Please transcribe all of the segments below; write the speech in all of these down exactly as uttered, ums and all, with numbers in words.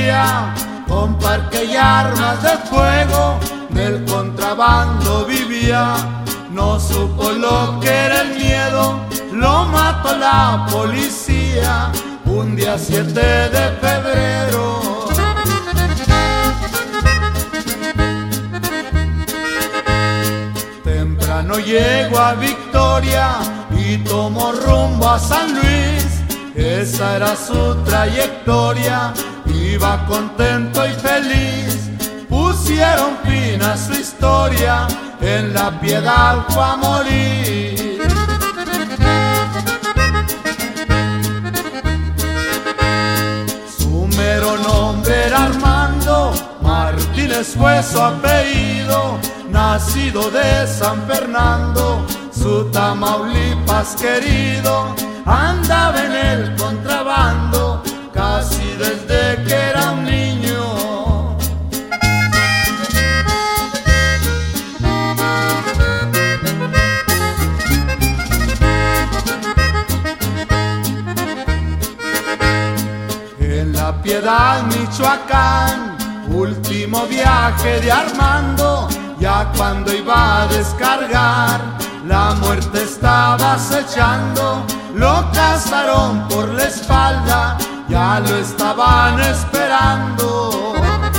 vivía, con parque y armas de fuego, del contrabando vivía. No supo lo que era el miedo, lo mató la policía, un día siete de febrero. Temprano llegó a Victoria y tomó rumbo a San Luis. Esa era su trayectoria, iba contento y feliz. Pusieron fin a su historia, en La Piedad fue a morir. Su mero nombre era Armando, Martínez fue su apellido, nacido de San Fernando, su Tamaulipas querido. Andaba en el contrabando casi desde que era un niño. En La Piedad, Michoacán, último viaje de Armando, ya cuando iba a descargar, la muerte estaba acechando. Lo cazaron por la espalda, ya lo estaban esperando.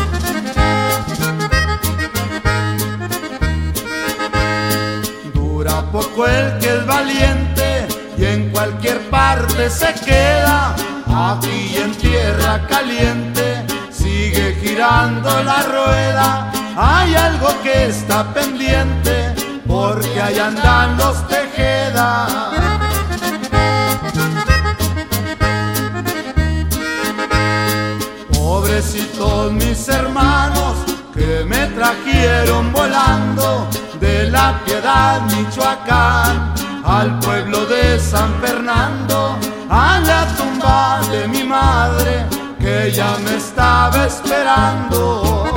Dura poco el que es valiente y en cualquier parte se queda. Aquí en tierra caliente sigue girando la rueda. Hay algo que está pendiente, porque ahí andan los Tejeda. Pobrecitos mis hermanos que me trajeron volando de La Piedad, Michoacán, al pueblo de San Fernando, a la tumba de mi madre que ya me estaba esperando.